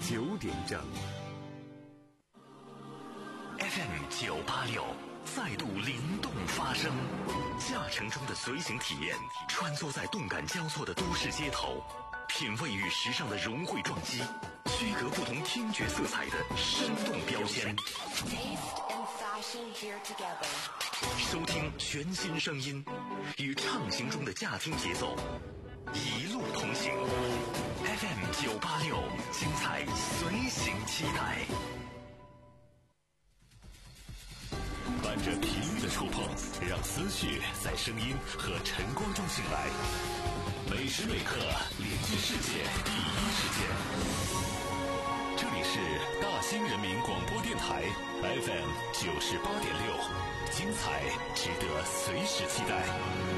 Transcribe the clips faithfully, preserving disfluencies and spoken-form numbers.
九点整。 F M 九八六再度灵动发声，驾乘中的随行体验，穿梭在动感交错的都市街头，品味与时尚的融汇撞击，区隔不同听觉色彩的生动标签。收听全新声音，与畅行中的驾听节奏，一路同行。F M 九八六，精彩随行期待。伴着频率的触碰，让思绪在声音和晨光中醒来。每时每刻连接世界第一时间。这里是大兴人民广播电台 F M 九十八点六，精彩值得随时期待。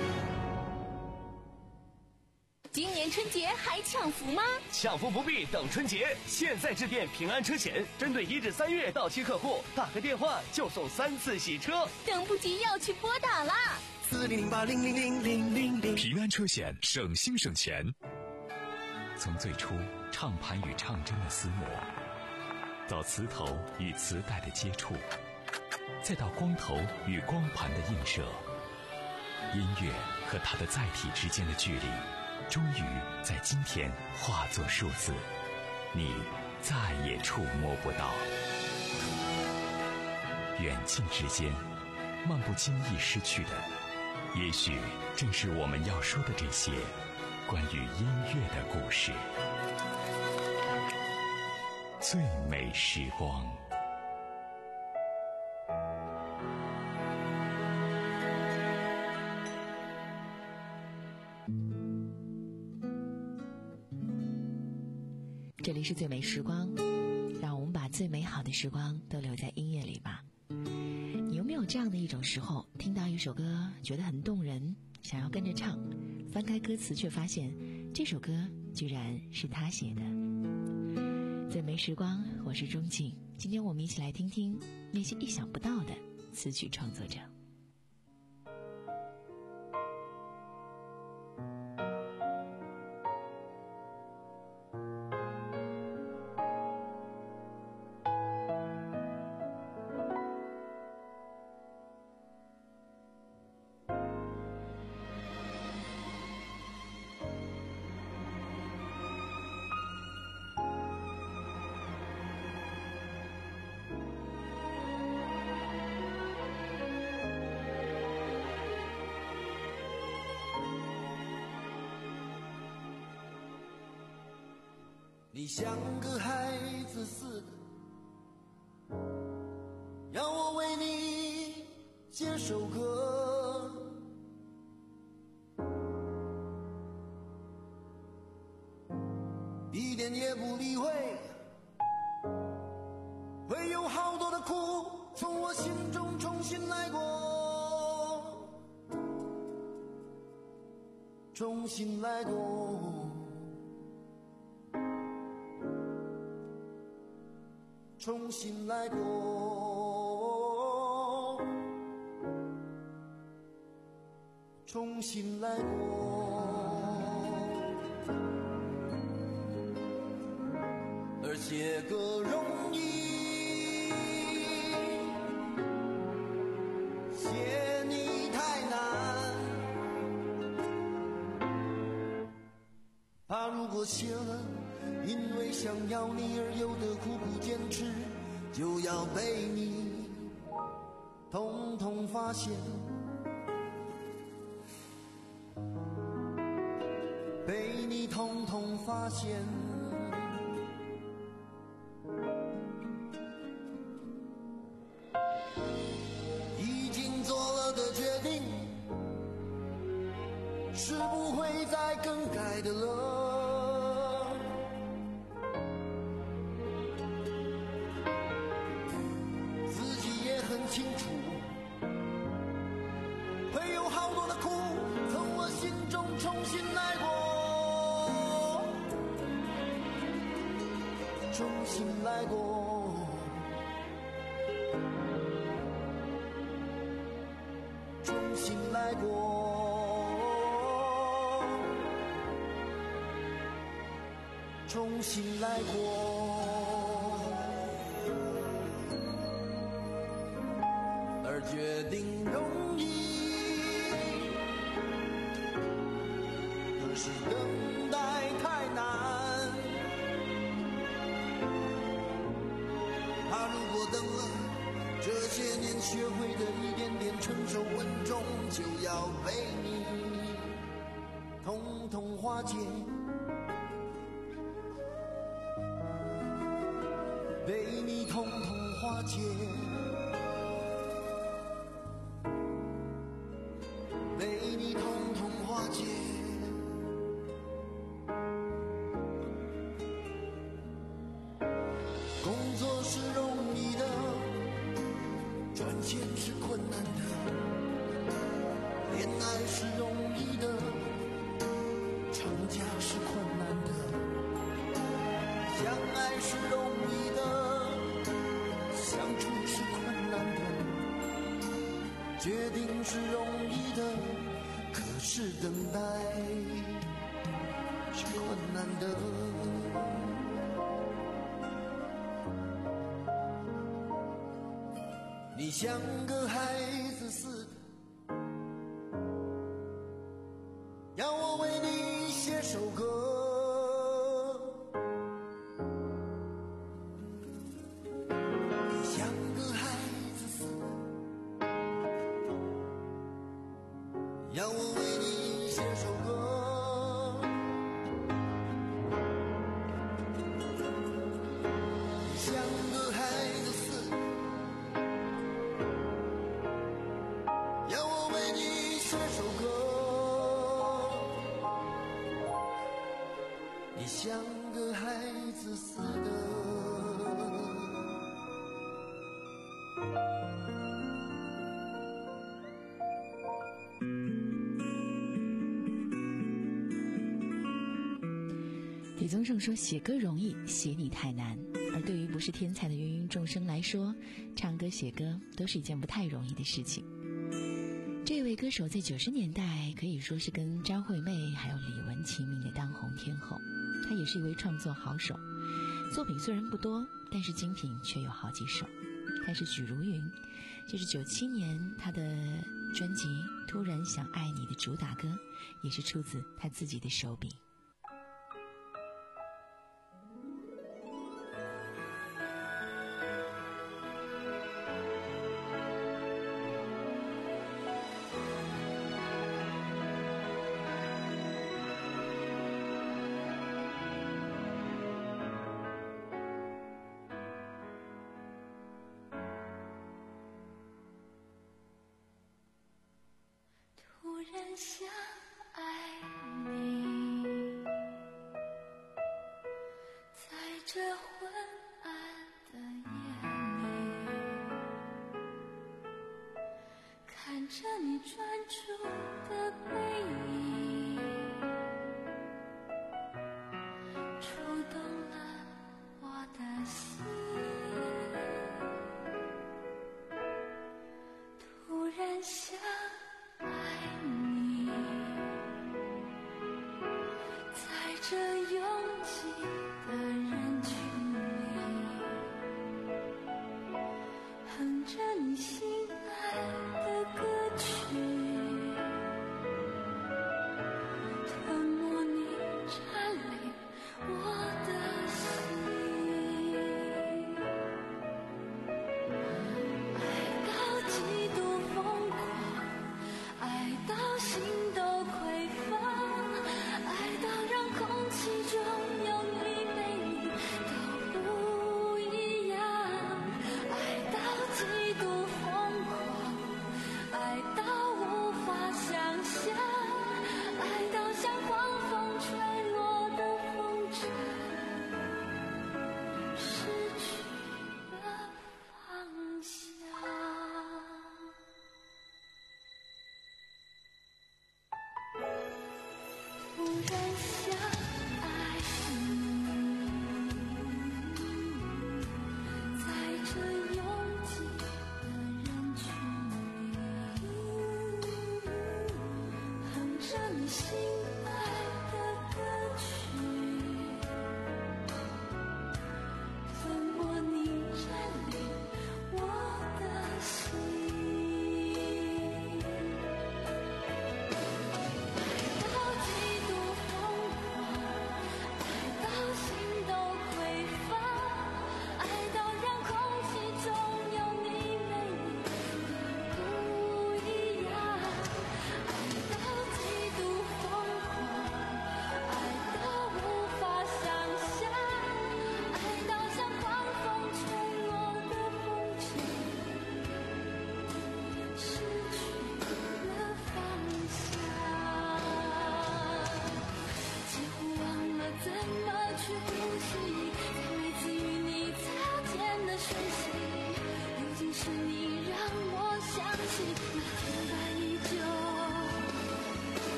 今年春节还抢福吗？ 抢福不必等春节，现在致电平安车险，针对一至三月到期客户，打个电话就送三次洗车。 等不及要去拨打啦！ 四零零八零零零零零零。 平安车险，省心省钱。从最初唱盘与唱针的厮磨，到磁头与磁带的接触，再到光头与光盘的映射，音乐和它的载体之间的距离，终于在今天化作数字，你再也触摸不到。远近之间，漫不经意失去的，也许正是我们要说的这些关于音乐的故事。最美时光。 这里是最美时光，让我们把最美好的时光都留在音乐里吧。你有没有这样的一种时候，听到一首歌觉得很动人，想要跟着唱，翻开歌词却发现这首歌居然是他写的。最美时光，我是钟静，今天我们一起来听听那些意想不到的词曲创作者。 你像个孩子似的，要我为你写首歌，一点也不理会，会有好多的苦从我心中重新来过，重新来过，重新来过，重新来过，而写歌容易，写你太难，怕如果写了，因为想要你而有的苦苦坚持，就要被你统统发现，被你统统发现。已经做了的决定，是不会再更改的了。很清楚，会有好多的苦从我心中重新来过，重新来过，重新来过，重新来过。 决定容易，可是等待太难。怕如果等了这些年学会的一点点成熟稳重，就要被你统统化解，被你统统化解，被你统统化解。工作是容易的，赚钱是困难的，恋爱是容易的，成家是困难的，相爱是容易的，相处是困难的，决定是容易的，可是等待是困难的。你像个孩子似的，要我为你写首歌，你像个孩子似的，要我为你写首歌，你像个孩子似的，要我为你写首歌，你像个孩子似的。 李宗盛说：“写歌容易，写你太难。”而对于不是天才的芸芸众生来说，唱歌写歌都是一件不太容易的事情。这位歌手在九十年代可以说是跟张惠妹还有李玟齐名的当红天后，她也是一位创作好手，作品虽然不多，但是精品却有好几首。她是许茹芸，这是九七年她的专辑《突然想爱你》的主打歌，也是出自她自己的手笔。 突然想爱你，在这昏暗的夜里，看着你专注的背影，触动了我的心。突然想爱你，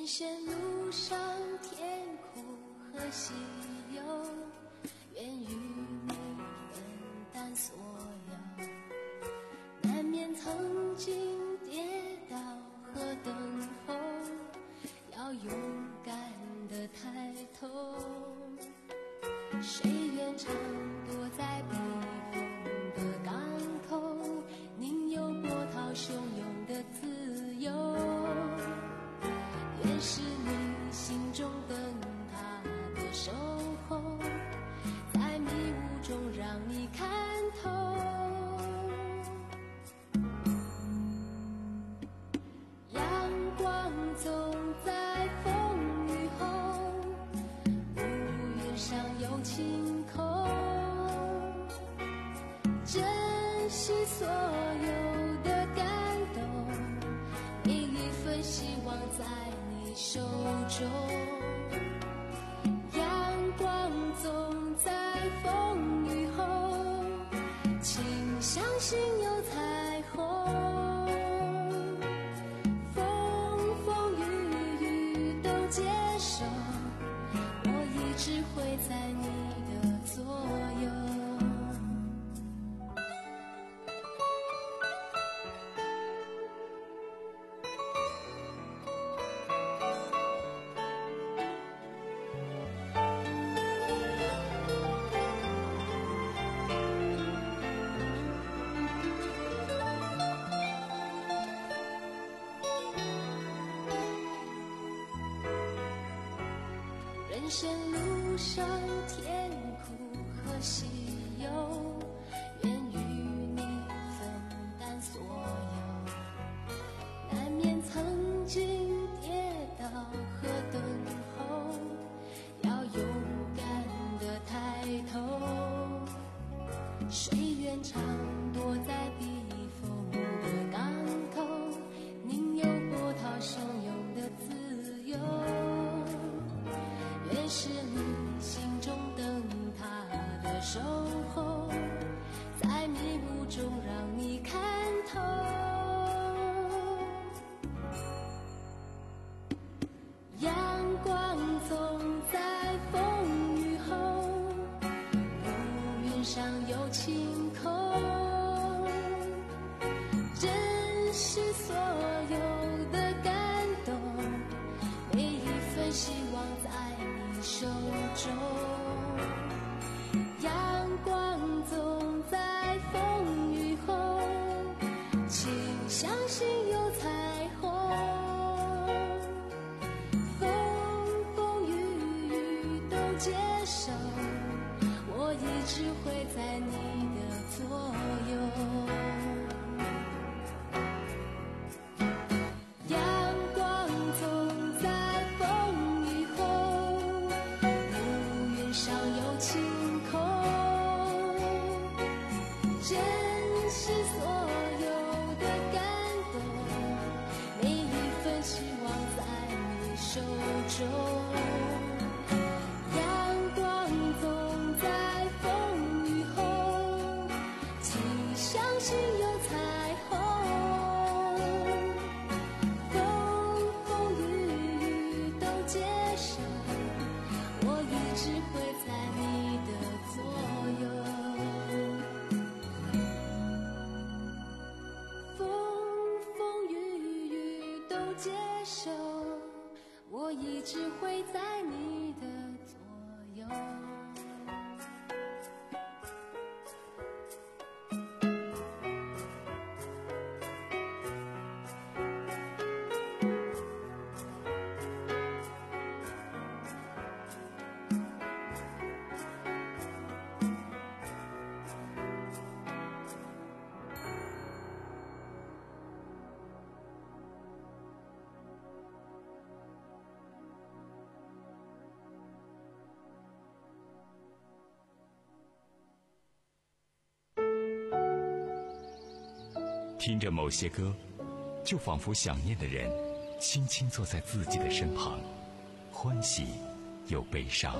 生路上甜苦和喜忧，愿与你分担所有，难免曾经跌倒和等候，要勇敢地抬头，谁愿常躲在避风的港口，宁有波涛汹涌的自由，愿是你心中灯塔的守候，在迷雾中让你看透，阳光总在风雨后，乌云上有晴空，珍惜所有的感动，每一份希望在你手中，阳光总在风雨后，请相信有彩虹，风风雨雨都接受，我一直会在你的左右。人生路上甜苦和喜忧，愿与你分担所有，难免曾经跌倒和等候，要勇敢地抬头，谁愿常躲在避风的港口，宁有波涛汹涌的自由，愿是你心中灯塔的守候，在迷雾中让你看透，阳光总在风雨后，乌云上有晴空，珍惜所有的感动，每一份希望在你手中，阳光总在风雨后，请相信有彩虹，风风雨雨都接受，我一直会在你的左右。阳光总在风雨后，乌云上有晴空，珍惜所有的感动，每一份希望在你手中，阳光总在风雨后，请相信有彩虹，风风雨雨都接受，我一直会在你的左右，风风雨雨都接受，我一直会在你的左右。 听着某些歌，就仿佛想念的人轻轻坐在自己的身旁，欢喜又悲伤。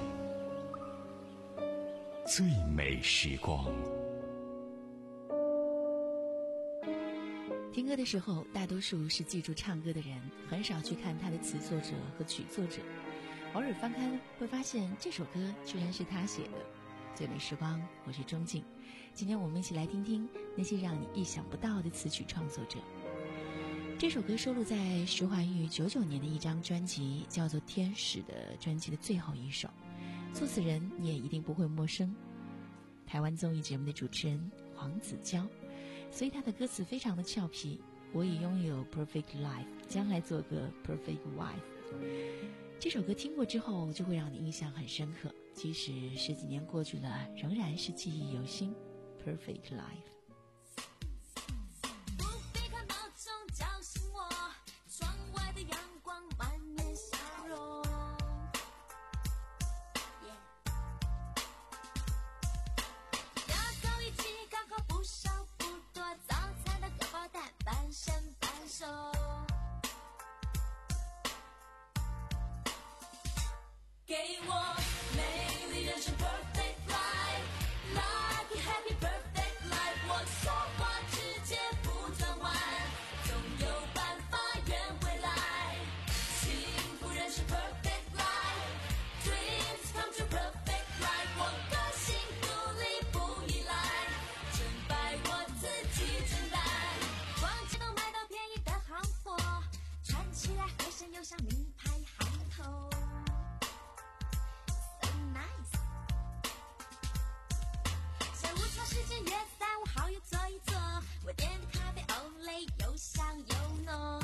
最美时光。 听歌的时候，大多数是记住唱歌的人，很少去看他的词作者和曲作者。偶尔翻开会发现这首歌居然是他写的。最美时光，我是钟静。今天我们一起来听听那些让你意想不到的词曲创作者。这首歌收录在徐怀钰九九年的一张专辑，叫做《天使》的专辑的最后一首。作词人你也一定不会陌生，台湾综艺节目的主持人黄子佼。所以他的歌词非常的俏皮，我已拥有 perfect life， 将来做个 perfect wife。这首歌听过之后就会让你印象很深刻，即使十几年过去了，仍然是记忆犹新。 perfect life。 不必看闹钟叫醒我，窗外的阳光满面笑容，牙膏一起刚好不少不多，早餐的荷包蛋半生半熟，给我美丽人生 perfect life， lucky happy perfect life， 我说话直接不转弯，总有办法圆回来，幸福人生 perfect life， dreams come true perfect life， 我个性独立不依赖，成败我自己承担，逛街能买到便宜的行货，穿起来合身又像名牌行头，时间约在我好友坐一坐，我点的咖啡 Olay 又香又浓，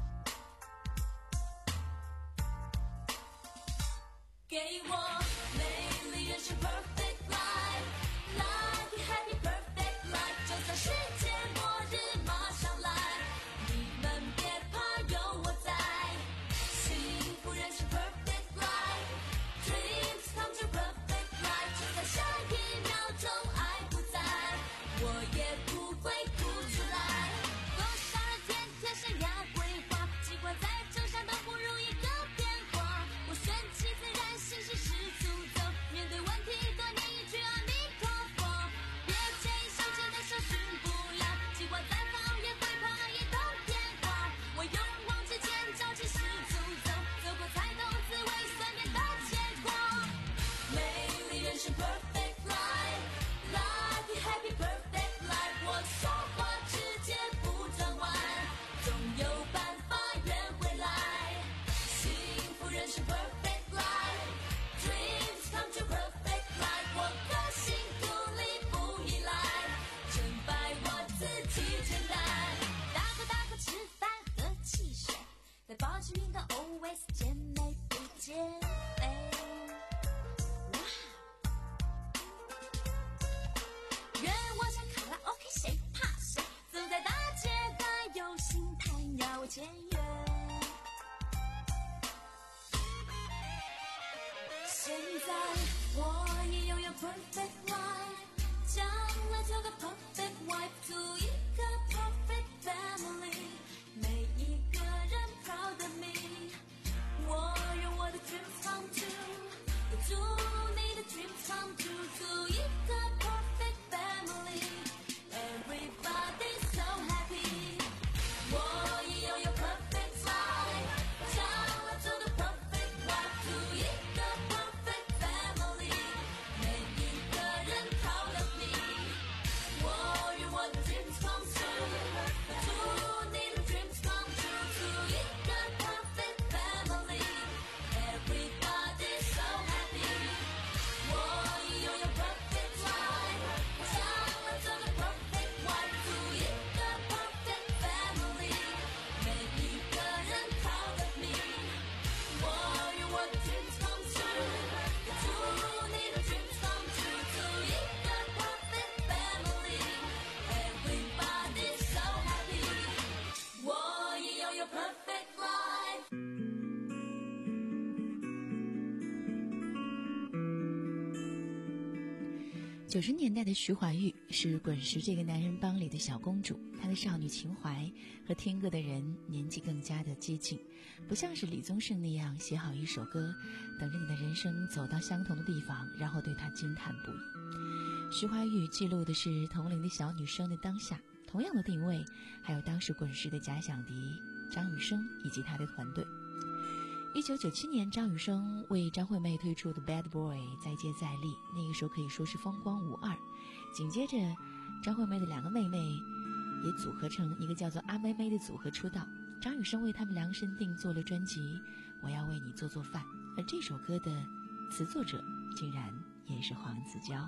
给我美丽人生 perfect life， lucky happy perfect life， 就算世界末日马上来，你们别怕有我在，幸福人生 perfect life， dreams come true perfect life， 就算下一秒钟我也不会哭出来，多少人天天生涯规划，计划在车上都不如一个变化，我顺其自然，心事十足走，面对问题多念一句阿弥陀佛，别介意小姐的手续不要，计划再好也会怕一通电话，我勇往直前，朝气十足走，走过才懂滋味酸甜的结果，美丽人生 perfect life， lucky happy perfect，我说话直接不转弯，总有办法圆回来，幸福人生 perfect life， dreams come true perfect life， 我个性独立不依赖，成败我自己承担，大口大口吃饭喝汽水，在保持运动 always 减美不减肥，愿我像卡拉 OK 谁怕谁，走在大街大有心态要我签约，现在我也拥有 perfect life， 将来做个 perfect wife， 组一个 perfect family， 每一个人 proud of me， 我让我的 dreams come true， 也祝你的 dreams come true， 组一个 perfect family，Everybody so happy， 我也拥有 perfect life， 将来做个 perfect wife， 组一个 perfect family， 每一个人 proud of me， 我愿我的 dreams come true， 祝你的 dreams come true， 组一个 perfect family，Everybody so happy， 我也拥有 perfect life， 将来做个 perfect wife， 组一个 perfect family， 每一个人 proud of me， 我愿我的 dreams come true， 祝你的 dreams come true， 组一个 perfect family，Everybody so happy， 我也拥有 perfect life。 九十年代的徐怀钰是滚石这个男人帮里的小公主，她的少女情怀和听歌的人年纪更加的接近，不像是李宗盛那样写好一首歌，等着你的人生走到相同的地方，然后对它惊叹不已。徐怀钰记录的是同龄的小女生的当下， 同样的定位，还有当时滚石的假想敌张雨生以及他的团队。一九九七年，张雨生为张惠妹推出的《Bad Boy》再接再厉，那个时候可以说是风光无二。紧接着，张惠妹的两个妹妹也组合成一个叫做阿妹妹的组合出道。张雨生为他们量身定做了专辑《我要为你做做饭》，而这首歌的词作者竟然也是黄子佼。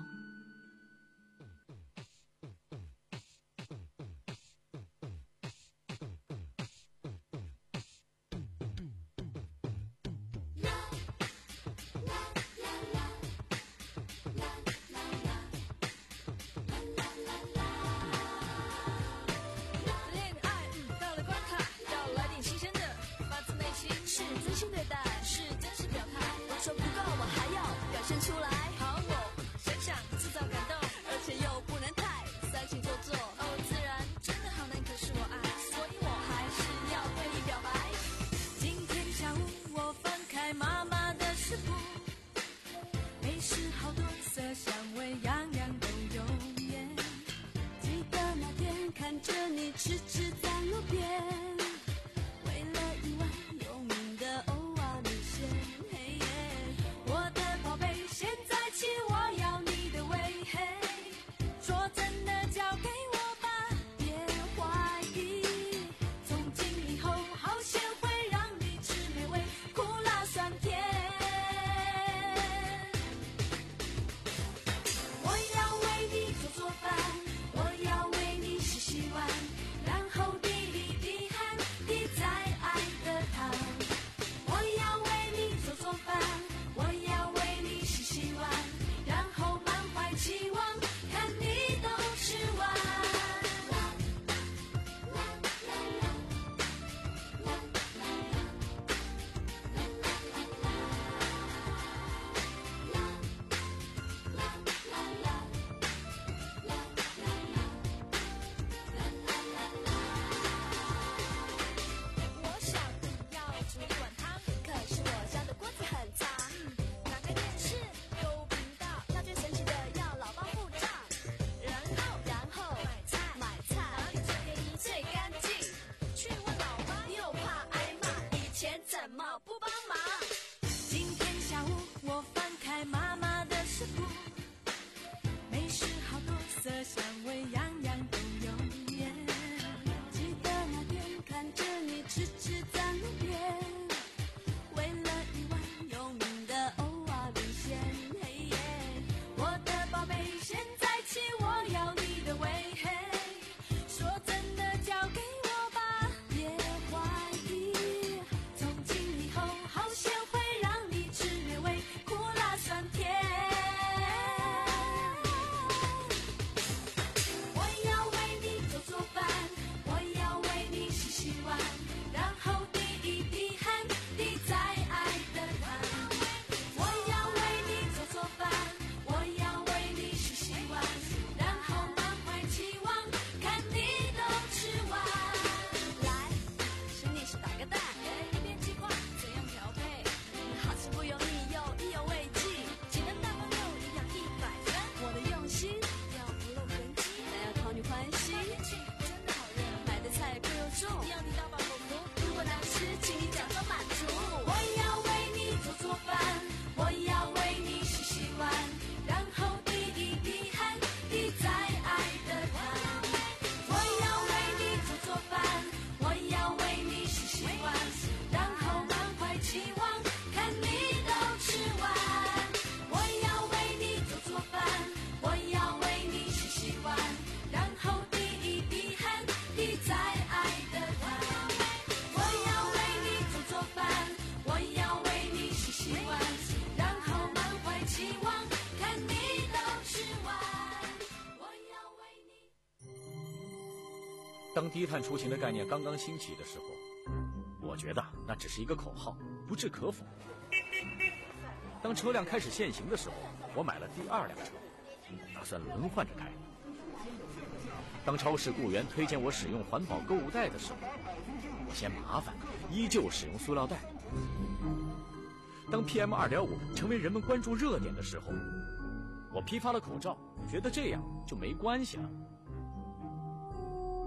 当低碳出行的概念刚刚兴起的时候，我觉得那只是一个口号，不置可否。当车辆开始限行的时候，我买了第二辆车，打算轮换着开。当超市雇员推荐我使用环保购物袋的时候，我嫌麻烦，依旧使用塑料袋。当 P M 二点五 成为人们关注热点的时候，我批发了口罩，觉得这样就没关系了。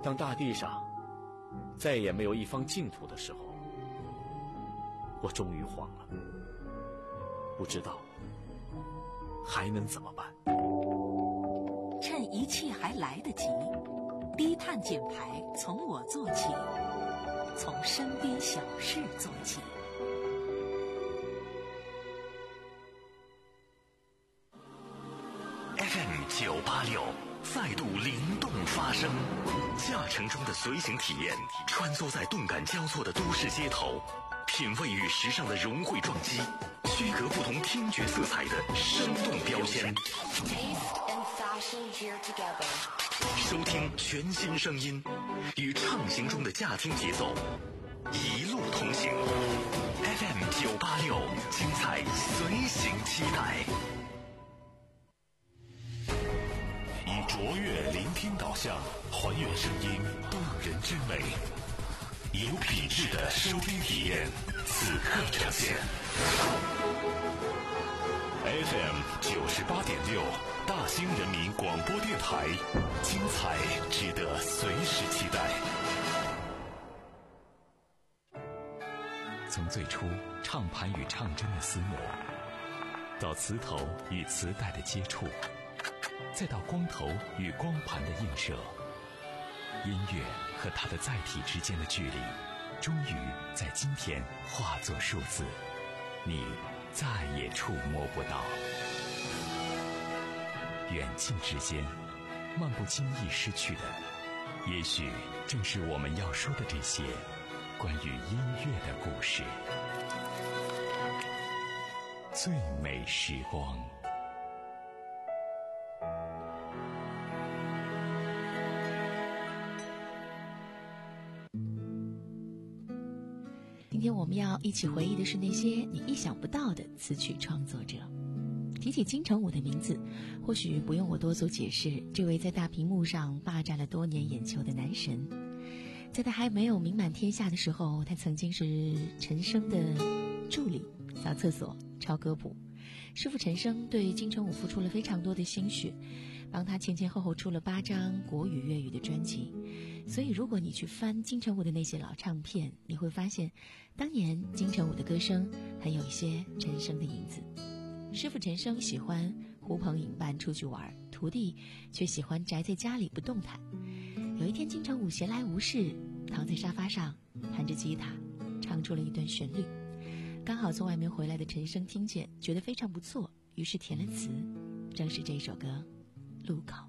当大地上再也没有一方净土的时候，我终于慌了，不知道还能怎么办。 趁一切还来得及，低碳减排从我做起，从身边小事做起。 F M 九八六再度灵动发声，驾乘中的随行体验，穿梭在动感交错的都市街头，品味与时尚的融汇撞击，区隔不同听觉色彩的生动标签。收听全新声音，与畅行中的驾听节奏一路同行。F M 九八六，精彩随行期待。以卓越聆听导向，还原声音动人之美，有品质的收听体验，此刻呈现。F M 九十八点六，大兴人民广播电台，精彩值得随时期待。从最初唱盘与唱针的厮磨，到磁头与磁带的接触，再到光头与光盘的映射，音乐和它的载体之间的距离，终于在今天化作数字，你再也触摸不到。远近之间，漫不经意失去的，也许正是我们要说的这些关于音乐的故事。最美时光。 今天我们要一起回忆的是那些你意想不到的词曲创作者。提起金城武的名字，或许不用我多做解释，这位在大屏幕上霸占了多年眼球的男神，在他还没有名满天下的时候，他曾经是陈升的助理、扫厕所、抄歌谱。师傅陈升对金城武付出了非常多的心血，帮他前前后后出了八张国语粤语的专辑。所以如果你去翻金城武的那些老唱片，你会发现当年金城武的歌声很有一些陈升的影子。师傅陈升喜欢呼朋引伴出去玩，徒弟却喜欢宅在家里不动弹。有一天金城武闲来无事，躺在沙发上弹着吉他，唱出了一段旋律，刚好从外面回来的陈升听见，觉得非常不错，于是填了词，正是这首歌《路口》。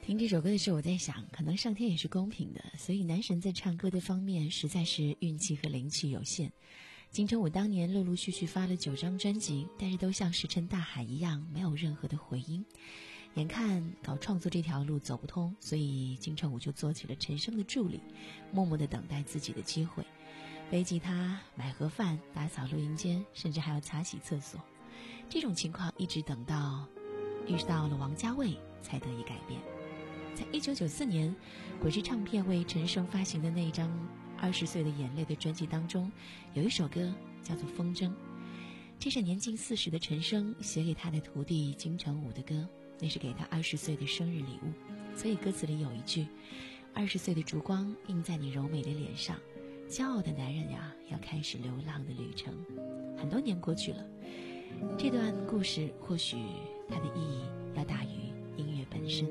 听这首歌的时候，我在想，可能上天也是公平的，所以男神在唱歌的方面实在是运气和灵气有限。金城武当年陆陆续续发了九张专辑，但是都像石沉大海一样，没有任何的回音。眼看搞创作这条路走不通，所以金城武就做起了陈升的助理，默默地等待自己的机会，背吉他、买盒饭、打扫录音间，甚至还要擦洗厕所。这种情况一直等到遇到了王家卫才得以改变。在一九九四年，滚石唱片为陈升发行的那一张《二十岁的眼泪》的专辑当中，有一首歌叫做《风筝》，这是年近四十的陈升写给他的徒弟金城武的歌，那是给他二十岁的生日礼物。所以歌词里有一句：二十岁的烛光映在你柔美的脸上，骄傲的男人呀，要开始流浪的旅程。很多年过去了，这段故事或许它的意义要大于音乐本身。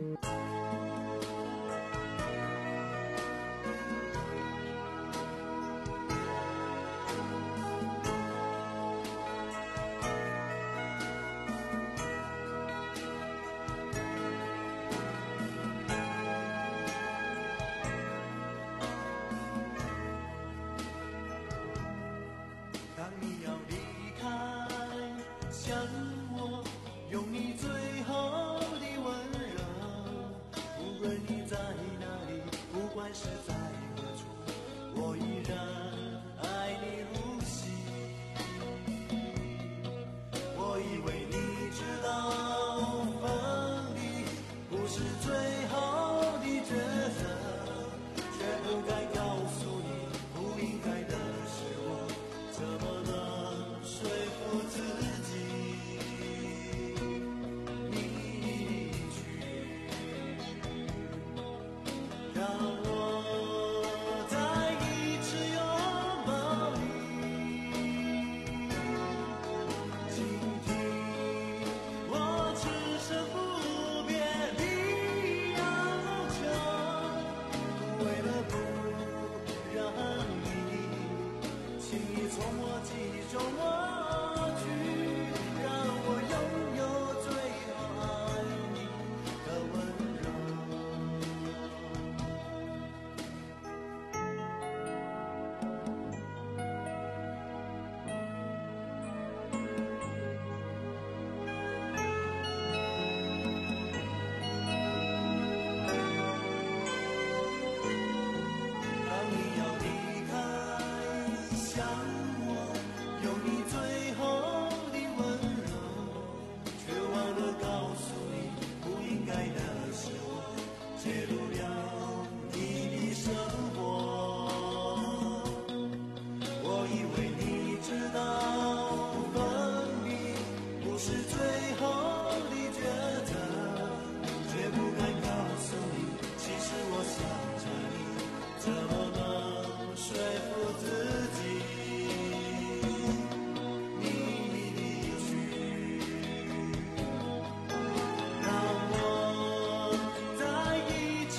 让我在一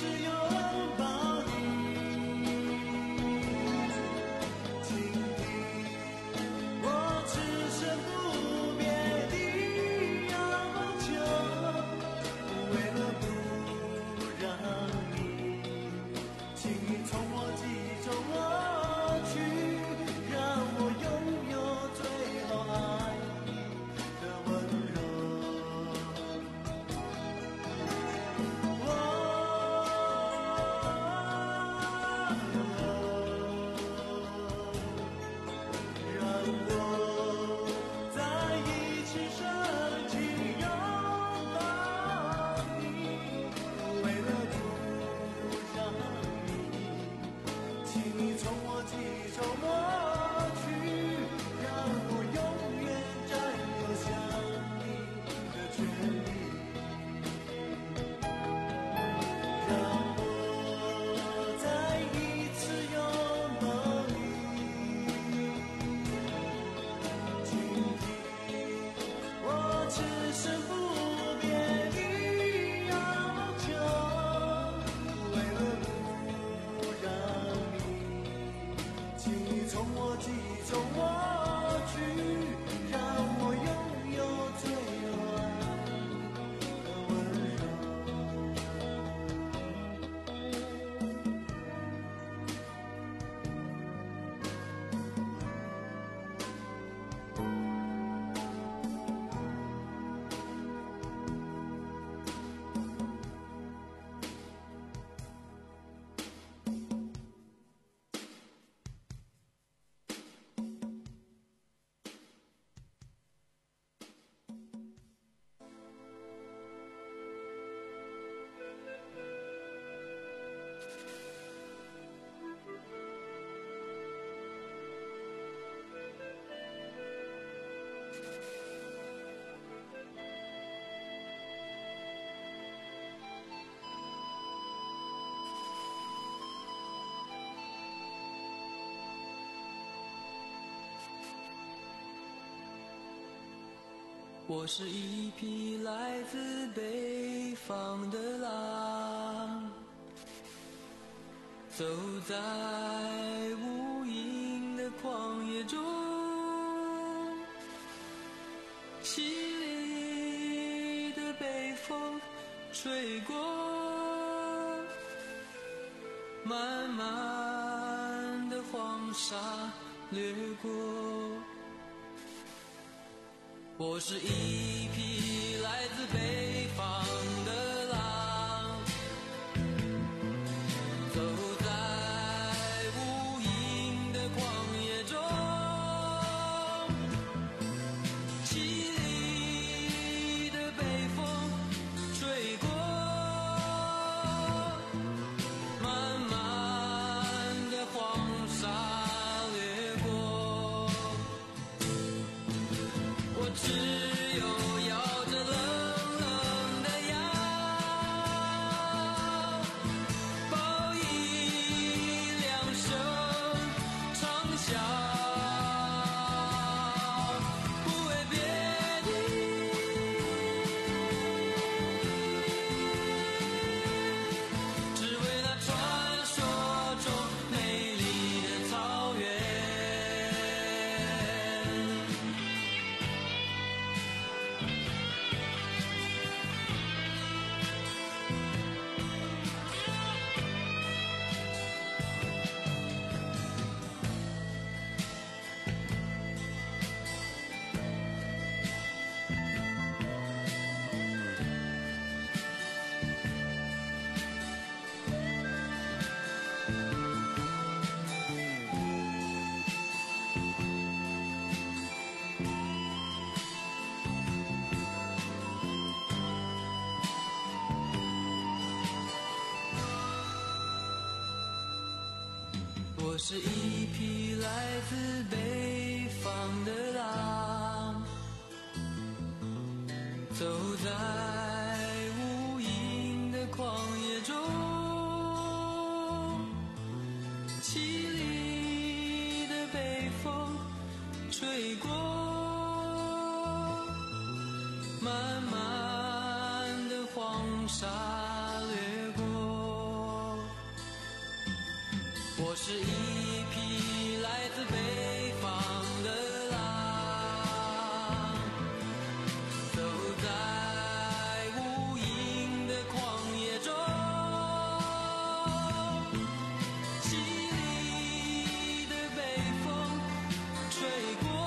我是一匹来自北方的狼，走在无垠的旷野中，凄厉的北风吹过，漫漫的黄沙掠过。我是一匹来自北方的狼，走在无垠的旷野中，凄厉的北风吹过，漫漫的黄沙掠过。我只有摇着冷冷的腰，报以两声长啸，不为别的，只为那传说中美丽的草原。我是一匹来自北方的狼，走在无垠的旷野中，凄厉的北风吹过，漫漫的黄沙掠过。我是一匹来自北方的狼，走在无垠的旷野中，凄厉的北风吹过，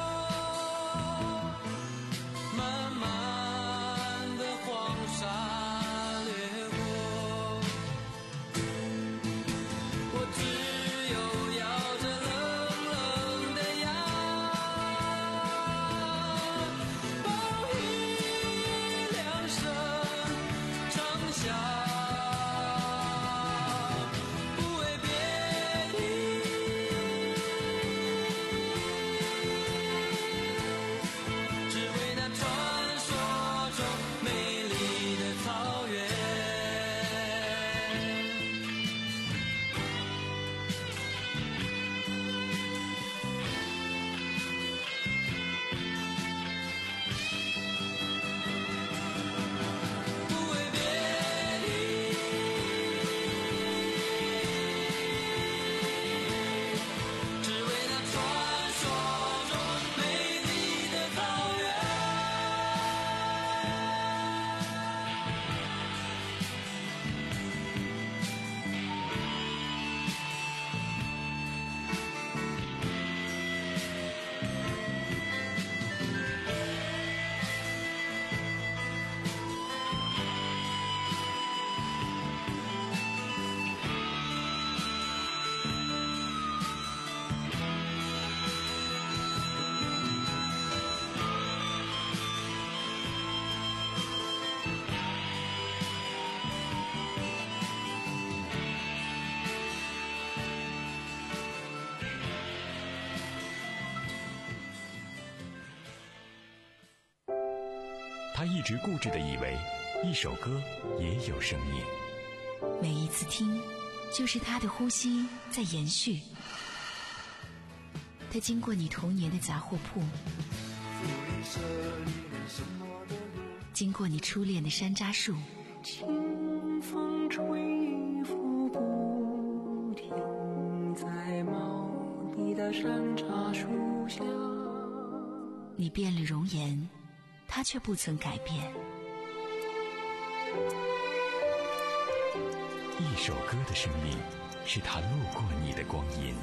漫漫的黄沙掠过。我只有摇着冷冷的腰，报以两声长啸，不为别的，只为那传说中美丽的草原。不为别的，只为那传说中美丽的草原。 他一直固执地以为，一首歌也有生命。 每一次听，就是他的呼吸在延续。他经过你童年的杂货铺， 舍你人生我的路。 经过你初恋的山楂树， 清风吹拂不停，在茂密的山楂树下。 你变了容颜，它却不曾改变。 一首歌的生命，是它路过你的光阴。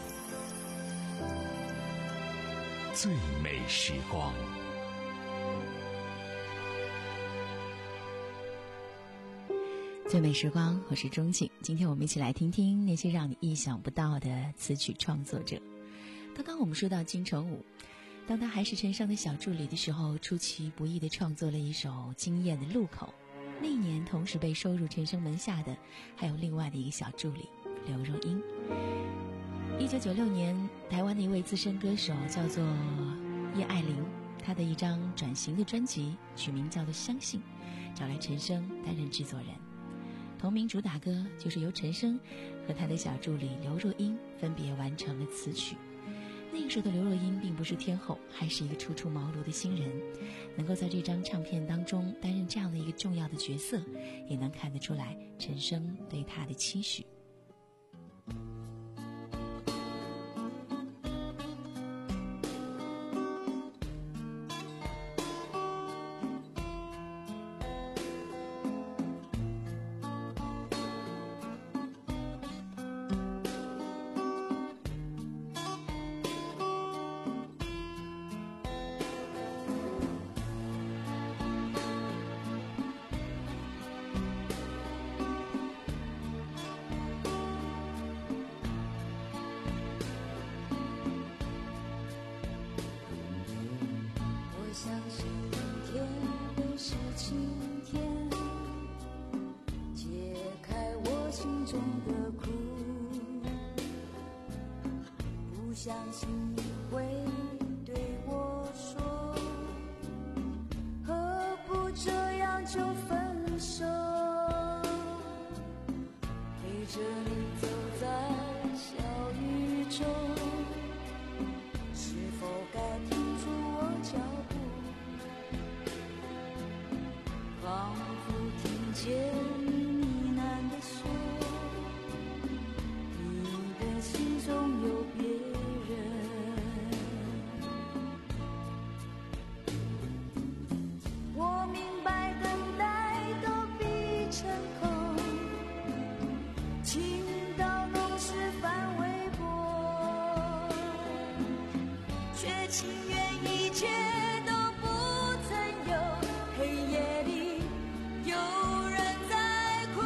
最美时光。 最美时光，我是钟静。今天我们一起来听听那些让你意想不到的词曲创作者。刚刚我们说到金城武，当他还是陈升的小助理的时候，出其不意地创作了一首惊艳的《路口》。那一年同时被收入陈升门下的还有另外的一个小助理刘若英。一九九六年，台湾的一位资深歌手叫做叶爱玲，她的一张转型的专辑取名叫做《相信》，找来陈升担任制作人。同名主打歌就是由陈升和他的小助理刘若英分别完成了词曲。那个时候的刘若英并不是天后，还是一个初出茅庐的新人，能够在这张唱片当中担任这样的一个重要的角色，也能看得出来陈升对她的期许。 相信你会对我说，何不这样就分手，陪着你走在小雨中，是否该停住我脚步，仿佛听见你呢喃的说，你的心中有别人。我明白等待都比成空，情到浓时反微薄，却情愿一切都不曾有，黑夜里有人在哭。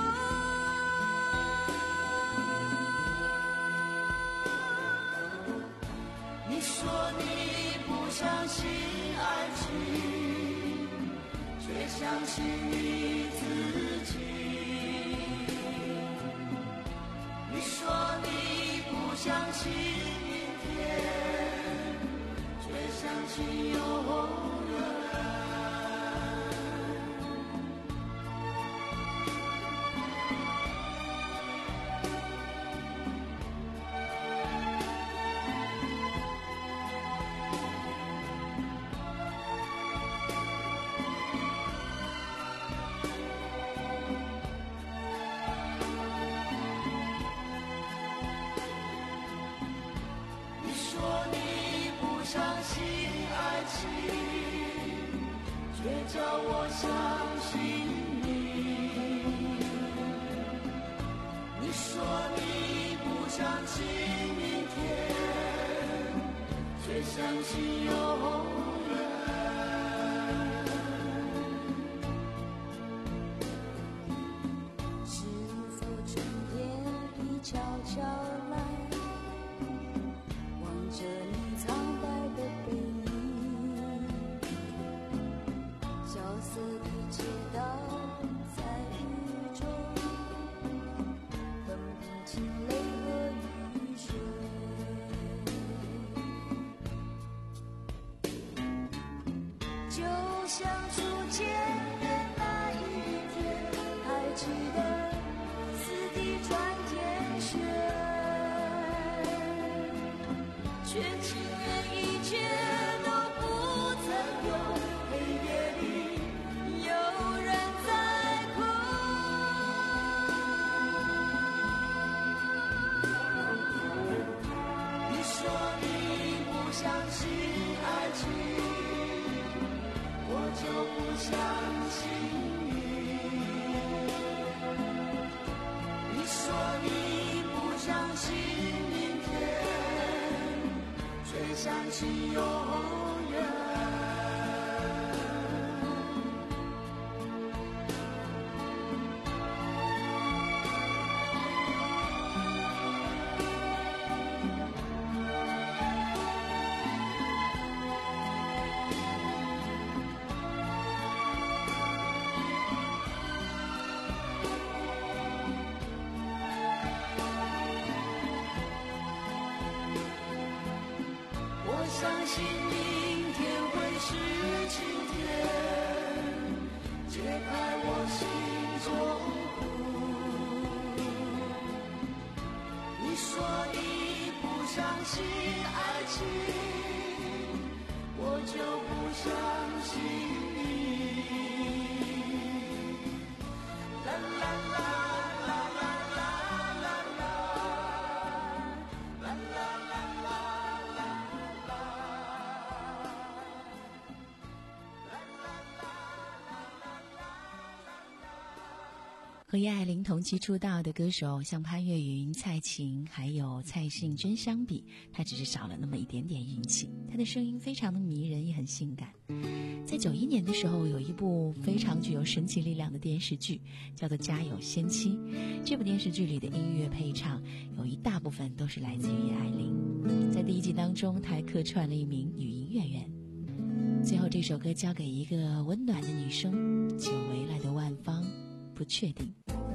你说你不相信爱情，却相信你自己。你说你不相信明天，却相信永远。你说你不相信爱情，却叫我相信你。你说你不相信明天，却相信永远。是否春天已悄悄来，望着你苍白的背影，萧瑟的街道在雨中，分不清泪和雨水。就像初见面那一天，还记得四地穿天雪，却情愿一切都不曾有， 相信明天，却相信永远。相信明天会是晴天，解开我心中苦。你说你不相信爱情，我就不相信你。啦啦啦啦啦啦啦啦啦啦啦。 和叶爱玲同期出道的歌手像潘越云、蔡琴还有蔡幸娟相比，她只是少了那么一点点运气。她的声音非常的迷人，也很性感。在九一年的时候，有一部非常具有神奇力量的电视剧，叫做《家有仙妻》。这部电视剧里的音乐配唱有一大部分都是来自于叶爱玲。在第一季当中，她还客串了一名女音乐员。最后这首歌交给一个温暖的女生，久违了的万芳，不确定。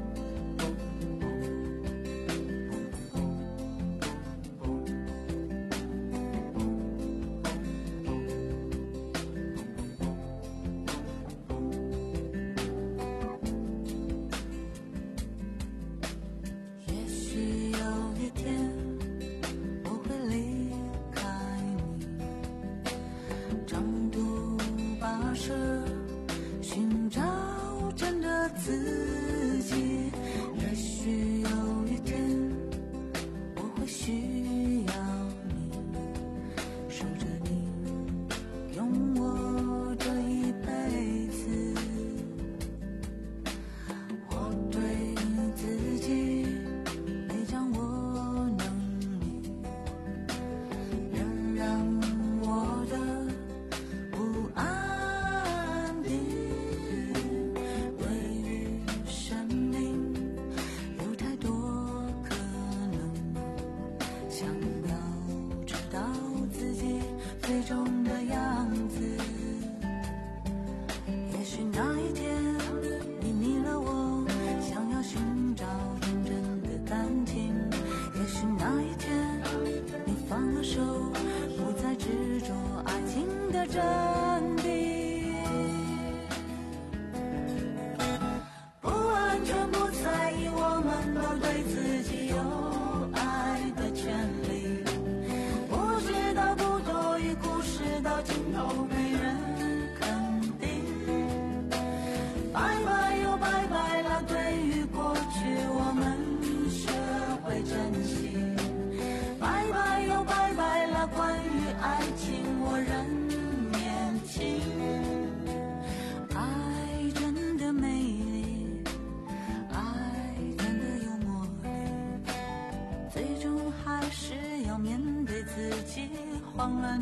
慌乱的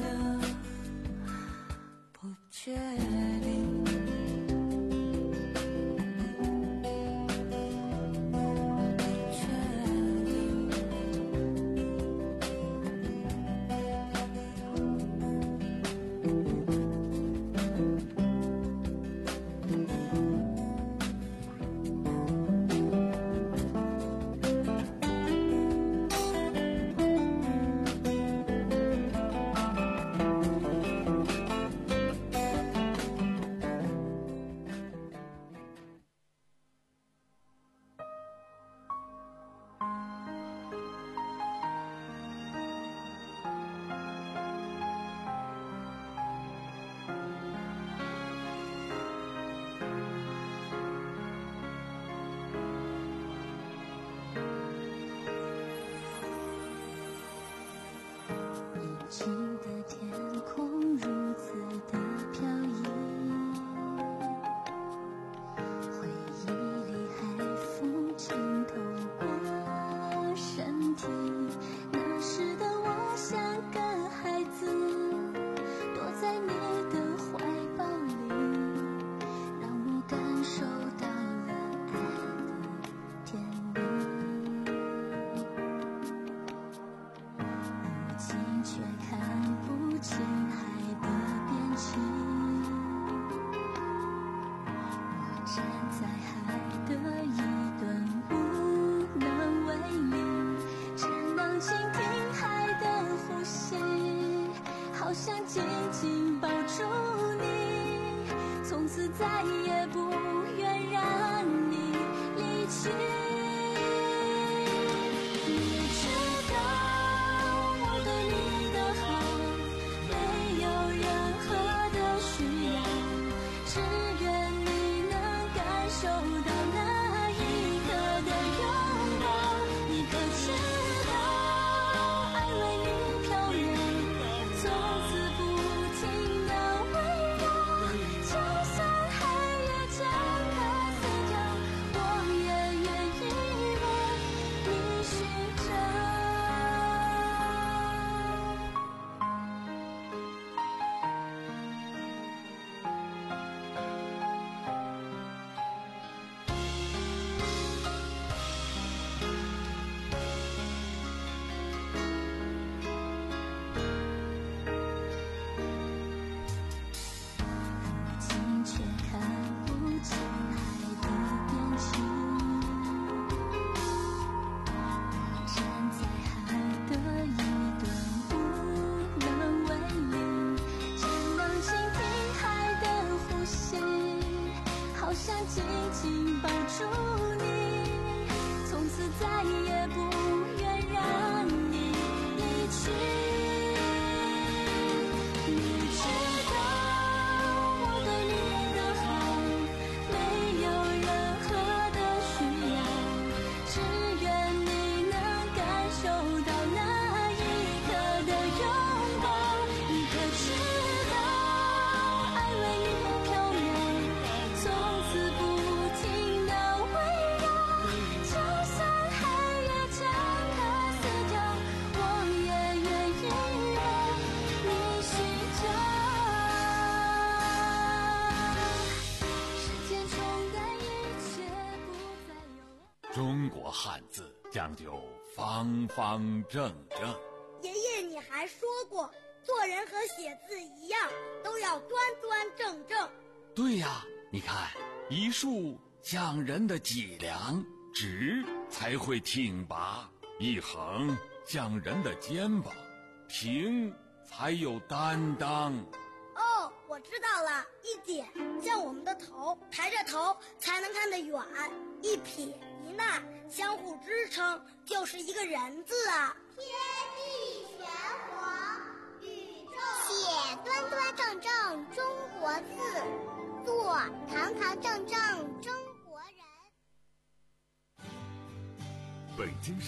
不确定。 记得天空如此的飘逸，回忆里海风浸透过身体， 再也不愿让你离去。你知道我对你的好，没有任何的需要，只愿你能感受到那一刻的拥抱。你可知道爱为你飘远，从此不停的围绕，就算黑夜将它撕掉，我也愿意为你寻找。如今却看不见海的边际，站在海的一端无能为力，只能倾听海的呼吸，好想紧紧抱住你，从此再也不愿让你离去。你知道我对你的好，没有任何的需要，只愿你能感受到那一刻的拥抱。你可知道爱为你飘远，从此不停的围绕，就算黑夜将它撕掉，我也愿意为你寻找。时间冲淡一切，不再有。 中国汉字讲究方方正正。 爷爷，你还说过，做人和写字一样，都要端端正正。 对呀，你看，一竖像人的脊梁，直才会挺拔；一横像人的肩膀，平才有担当。 哦，我知道了，一点像我们的头，抬着头才能看得远；一撇一捺相互支撑，就是一个人字啊。 天地玄黄，宇宙写端端正正中国字，做堂堂正正中国人。 北京市